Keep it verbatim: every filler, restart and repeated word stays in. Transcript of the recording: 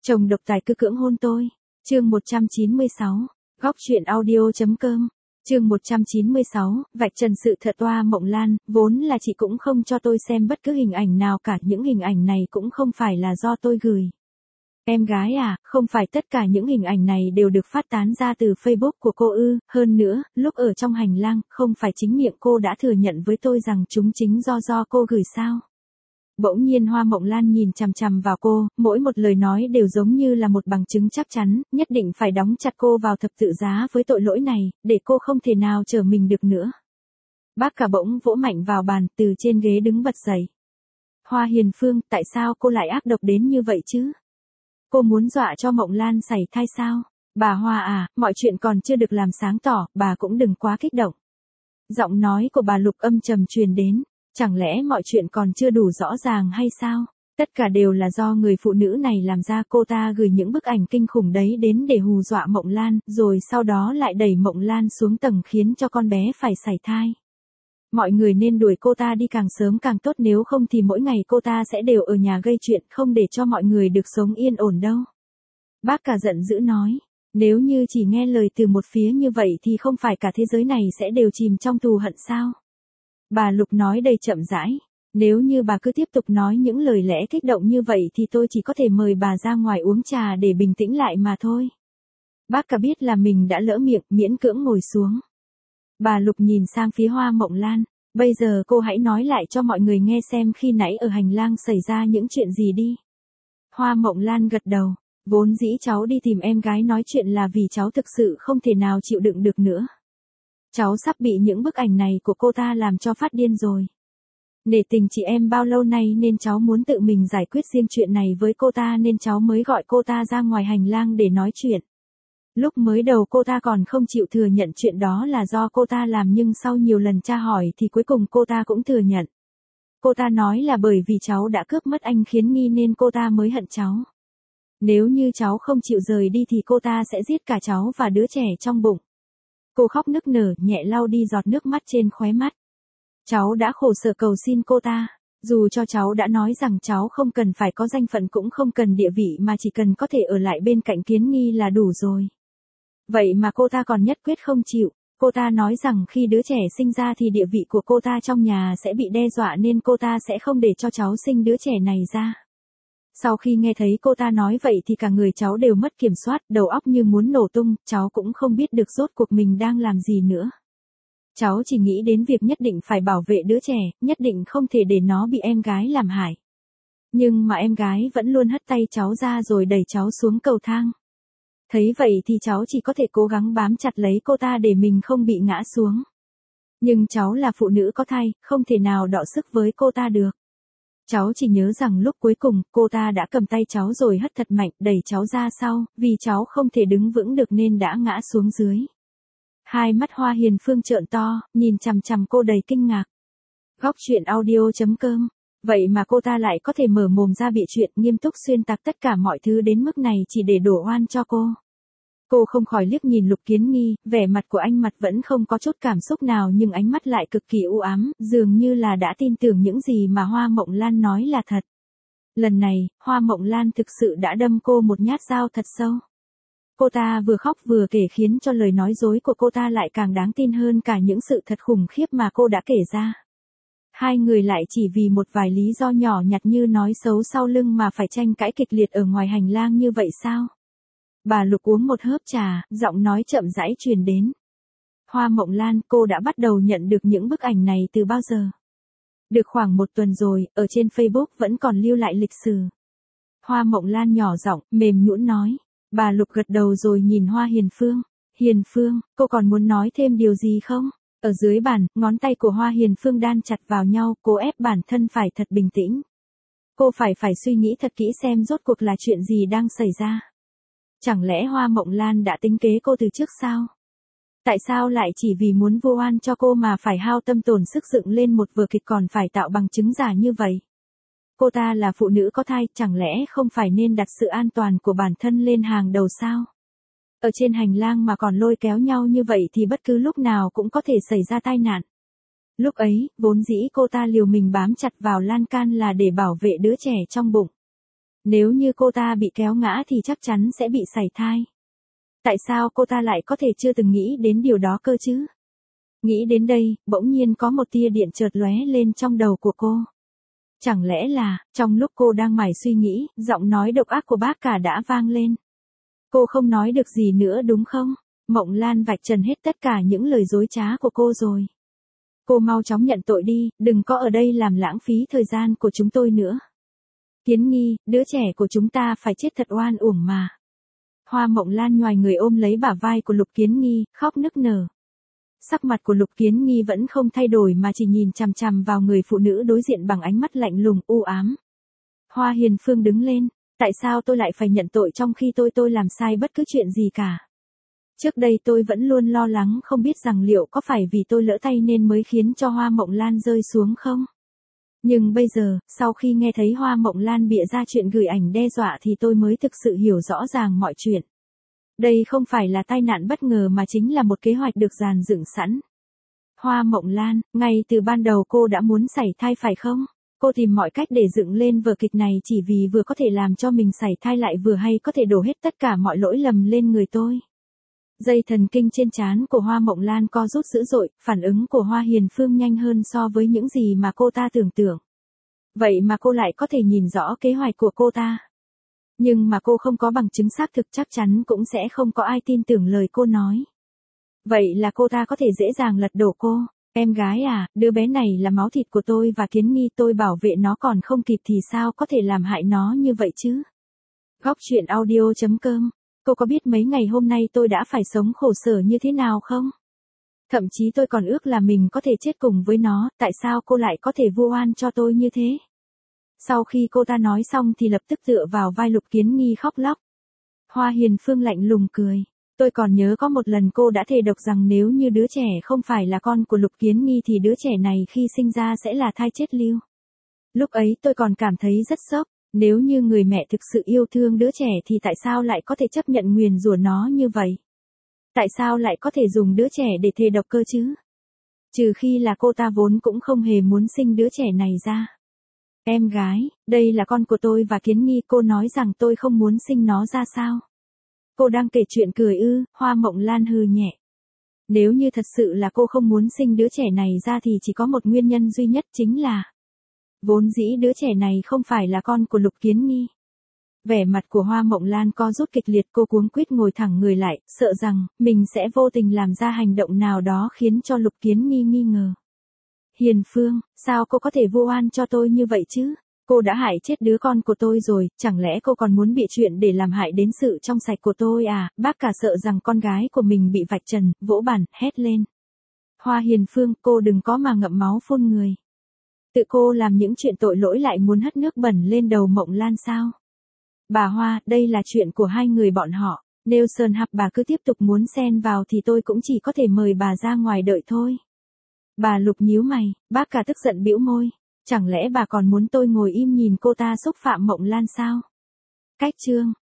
Chồng độc tài cứ cưỡng hôn tôi. Chương một trăm chín mươi sáu. Góc truyện audio.com. Chương một trăm chín mươi sáu, vạch trần sự thật Hoa Mộng Lan, vốn là chị cũng không cho tôi xem bất cứ hình ảnh nào cả, những hình ảnh này cũng không phải là do tôi gửi. Em gái à, không phải tất cả những hình ảnh này đều được phát tán ra từ Facebook của cô ư, hơn nữa, lúc ở trong hành lang, không phải chính miệng cô đã thừa nhận với tôi rằng chúng chính do do cô gửi sao? Bỗng nhiên Hoa Mộng Lan nhìn chằm chằm vào cô, mỗi một lời nói đều giống như là một bằng chứng chắc chắn, nhất định phải đóng chặt cô vào thập tự giá với tội lỗi này, để cô không thể nào trở mình được nữa. Bác cả bỗng vỗ mạnh vào bàn, từ trên ghế đứng bật dậy. Hoa Hiền Phương, tại sao cô lại ác độc đến như vậy chứ? Cô muốn dọa cho Mộng Lan sảy thai sao? Bà Hoa à, mọi chuyện còn chưa được làm sáng tỏ, bà cũng đừng quá kích động. Giọng nói của bà Lục âm trầm truyền đến. Chẳng lẽ mọi chuyện còn chưa đủ rõ ràng hay sao? Tất cả đều là do người phụ nữ này làm ra, cô ta gửi những bức ảnh kinh khủng đấy đến để hù dọa Mộng Lan, rồi sau đó lại đẩy Mộng Lan xuống tầng khiến cho con bé phải sảy thai. Mọi người nên đuổi cô ta đi càng sớm càng tốt, nếu không thì mỗi ngày cô ta sẽ đều ở nhà gây chuyện, không để cho mọi người được sống yên ổn đâu. Bác cả giận dữ nói, nếu như chỉ nghe lời từ một phía như vậy thì không phải cả thế giới này sẽ đều chìm trong thù hận sao? Bà Lục nói đầy chậm rãi, nếu như bà cứ tiếp tục nói những lời lẽ kích động như vậy thì tôi chỉ có thể mời bà ra ngoài uống trà để bình tĩnh lại mà thôi. Bác cả biết là mình đã lỡ miệng, miễn cưỡng ngồi xuống. Bà Lục nhìn sang phía Hoa Mộng Lan, bây giờ cô hãy nói lại cho mọi người nghe xem khi nãy ở hành lang xảy ra những chuyện gì đi. Hoa Mộng Lan gật đầu, vốn dĩ cháu đi tìm em gái nói chuyện là vì cháu thực sự không thể nào chịu đựng được nữa. Cháu sắp bị những bức ảnh này của cô ta làm cho phát điên rồi. Nể tình chị em bao lâu nay nên cháu muốn tự mình giải quyết riêng chuyện này với cô ta, nên cháu mới gọi cô ta ra ngoài hành lang để nói chuyện. Lúc mới đầu cô ta còn không chịu thừa nhận chuyện đó là do cô ta làm, nhưng sau nhiều lần tra hỏi thì cuối cùng cô ta cũng thừa nhận. Cô ta nói là bởi vì cháu đã cướp mất anh Khiến Nghi nên cô ta mới hận cháu. Nếu như cháu không chịu rời đi thì cô ta sẽ giết cả cháu và đứa trẻ trong bụng. Cô khóc nức nở, nhẹ lau đi giọt nước mắt trên khóe mắt. Cháu đã khổ sở cầu xin cô ta, dù cho cháu đã nói rằng cháu không cần phải có danh phận cũng không cần địa vị mà chỉ cần có thể ở lại bên cạnh Kiến Nghi là đủ rồi. Vậy mà cô ta còn nhất quyết không chịu, cô ta nói rằng khi đứa trẻ sinh ra thì địa vị của cô ta trong nhà sẽ bị đe dọa nên cô ta sẽ không để cho cháu sinh đứa trẻ này ra. Sau khi nghe thấy cô ta nói vậy thì cả người cháu đều mất kiểm soát, đầu óc như muốn nổ tung, cháu cũng không biết được rốt cuộc mình đang làm gì nữa. Cháu chỉ nghĩ đến việc nhất định phải bảo vệ đứa trẻ, nhất định không thể để nó bị em gái làm hại. Nhưng mà em gái vẫn luôn hất tay cháu ra rồi đẩy cháu xuống cầu thang. Thấy vậy thì cháu chỉ có thể cố gắng bám chặt lấy cô ta để mình không bị ngã xuống. Nhưng cháu là phụ nữ có thai, không thể nào đọ sức với cô ta được. Cháu chỉ nhớ rằng lúc cuối cùng, cô ta đã cầm tay cháu rồi hất thật mạnh, đẩy cháu ra sau, vì cháu không thể đứng vững được nên đã ngã xuống dưới. Hai mắt Hoa Hiền Phương trợn to, nhìn chằm chằm cô đầy kinh ngạc. Góc truyện audio.com. Vậy mà cô ta lại có thể mở mồm ra bịa chuyện, nghiêm túc xuyên tạc tất cả mọi thứ đến mức này chỉ để đổ oan cho cô. Cô không khỏi liếc nhìn Lục Kiến Nghi, vẻ mặt của anh mặt vẫn không có chút cảm xúc nào nhưng ánh mắt lại cực kỳ u ám, dường như là đã tin tưởng những gì mà Hoa Mộng Lan nói là thật. Lần này, Hoa Mộng Lan thực sự đã đâm cô một nhát dao thật sâu. Cô ta vừa khóc vừa kể khiến cho lời nói dối của cô ta lại càng đáng tin hơn cả những sự thật khủng khiếp mà cô đã kể ra. Hai người lại chỉ vì một vài lý do nhỏ nhặt như nói xấu sau lưng mà phải tranh cãi kịch liệt ở ngoài hành lang như vậy sao? Bà Lục uống một hớp trà, giọng nói chậm rãi truyền đến. Hoa Mộng Lan, cô đã bắt đầu nhận được những bức ảnh này từ bao giờ? Được khoảng một tuần rồi, ở trên Facebook vẫn còn lưu lại lịch sử. Hoa Mộng Lan nhỏ giọng, mềm nhũn nói. Bà Lục gật đầu rồi nhìn Hoa Hiền Phương. Hiền Phương, cô còn muốn nói thêm điều gì không? Ở dưới bàn, ngón tay của Hoa Hiền Phương đan chặt vào nhau, cô ép bản thân phải thật bình tĩnh. Cô phải phải suy nghĩ thật kỹ xem rốt cuộc là chuyện gì đang xảy ra. Chẳng lẽ Hoa Mộng Lan đã tính kế cô từ trước sao? Tại sao lại chỉ vì muốn vu oan cho cô mà phải hao tâm tổn sức dựng lên một vở kịch còn phải tạo bằng chứng giả như vậy? Cô ta là phụ nữ có thai, chẳng lẽ không phải nên đặt sự an toàn của bản thân lên hàng đầu sao? Ở trên hành lang mà còn lôi kéo nhau như vậy thì bất cứ lúc nào cũng có thể xảy ra tai nạn. Lúc ấy, vốn dĩ cô ta liều mình bám chặt vào lan can là để bảo vệ đứa trẻ trong bụng. Nếu như cô ta bị kéo ngã thì chắc chắn sẽ bị sảy thai. Tại sao cô ta lại có thể chưa từng nghĩ đến điều đó cơ chứ? Nghĩ đến đây, bỗng nhiên có một tia điện chợt lóe lên trong đầu của cô. Chẳng lẽ là, trong lúc cô đang mải suy nghĩ, giọng nói độc ác của bác cả đã vang lên. Cô không nói được gì nữa đúng không? Mộng Lan vạch trần hết tất cả những lời dối trá của cô rồi. Cô mau chóng nhận tội đi, đừng có ở đây làm lãng phí thời gian của chúng tôi nữa. Kiến Nghi, đứa trẻ của chúng ta phải chết thật oan uổng mà. Hoa Mộng Lan nhoài người ôm lấy bả vai của Lục Kiến Nghi, khóc nức nở. Sắc mặt của Lục Kiến Nghi vẫn không thay đổi mà chỉ nhìn chằm chằm vào người phụ nữ đối diện bằng ánh mắt lạnh lùng u ám. Hoa Hiền Phương đứng lên, tại sao tôi lại phải nhận tội trong khi tôi tôi làm sai bất cứ chuyện gì cả? Trước đây tôi vẫn luôn lo lắng không biết rằng liệu có phải vì tôi lỡ tay nên mới khiến cho Hoa Mộng Lan rơi xuống không? Nhưng bây giờ, sau khi nghe thấy Hoa Mộng Lan bịa ra chuyện gửi ảnh đe dọa thì tôi mới thực sự hiểu rõ ràng mọi chuyện. Đây không phải là tai nạn bất ngờ mà chính là một kế hoạch được dàn dựng sẵn. Hoa Mộng Lan, ngay từ ban đầu cô đã muốn sảy thai phải không? Cô tìm mọi cách để dựng lên vở kịch này chỉ vì vừa có thể làm cho mình sảy thai lại vừa hay có thể đổ hết tất cả mọi lỗi lầm lên người tôi. Dây thần kinh trên trán của Hoa Mộng Lan co rút dữ dội, phản ứng của Hoa Hiền Phương nhanh hơn so với những gì mà cô ta tưởng tượng. Vậy mà cô lại có thể nhìn rõ kế hoạch của cô ta. Nhưng mà cô không có bằng chứng xác thực, chắc chắn cũng sẽ không có ai tin tưởng lời cô nói. Vậy là cô ta có thể dễ dàng lật đổ cô. Em gái à, đứa bé này là máu thịt của tôi và Kiến Nghi, tôi bảo vệ nó còn không kịp thì sao có thể làm hại nó như vậy chứ? Góc truyện audio chấm com. Cô có biết mấy ngày hôm nay tôi đã phải sống khổ sở như thế nào không? Thậm chí tôi còn ước là mình có thể chết cùng với nó, tại sao cô lại có thể vu oan cho tôi như thế? Sau khi cô ta nói xong thì lập tức tựa vào vai Lục Kiến Nghi khóc lóc. Hoa Hiền Phương lạnh lùng cười. Tôi còn nhớ có một lần cô đã thề độc rằng nếu như đứa trẻ không phải là con của Lục Kiến Nghi thì đứa trẻ này khi sinh ra sẽ là thai chết lưu. Lúc ấy tôi còn cảm thấy rất sốc. Nếu như người mẹ thực sự yêu thương đứa trẻ thì tại sao lại có thể chấp nhận nguyền rủa nó như vậy? Tại sao lại có thể dùng đứa trẻ để thề độc cơ chứ? Trừ khi là cô ta vốn cũng không hề muốn sinh đứa trẻ này ra. Em gái, đây là con của tôi và Kiến Nghi, cô nói rằng tôi không muốn sinh nó ra sao? Cô đang kể chuyện cười ư? Hoa Mộng Lan hừ nhẹ. Nếu như thật sự là cô không muốn sinh đứa trẻ này ra thì chỉ có một nguyên nhân duy nhất, chính là vốn dĩ đứa trẻ này không phải là con của Lục Kiến Nghi. Vẻ mặt của Hoa Mộng Lan co rút kịch liệt, cô cuống quýt ngồi thẳng người lại, sợ rằng mình sẽ vô tình làm ra hành động nào đó khiến cho Lục Kiến Nghi nghi ngờ. Hiền Phương, sao cô có thể vu oan cho tôi như vậy chứ? Cô đã hại chết đứa con của tôi rồi, chẳng lẽ cô còn muốn bịa chuyện để làm hại đến sự trong sạch của tôi à? Bác cả sợ rằng con gái của mình bị vạch trần, vỗ bàn, hét lên. Hoa Hiền Phương, cô đừng có mà ngậm máu phun người. Tự cô làm những chuyện tội lỗi lại muốn hất nước bẩn lên đầu Mộng Lan sao? Bà Hoa, đây là chuyện của hai người bọn họ. Nếu Sơn Hạp bà cứ tiếp tục muốn xen vào thì tôi cũng chỉ có thể mời bà ra ngoài đợi thôi. Bà Lục nhíu mày, bác cả tức giận bĩu môi. Chẳng lẽ bà còn muốn tôi ngồi im nhìn cô ta xúc phạm Mộng Lan sao? Cách chương.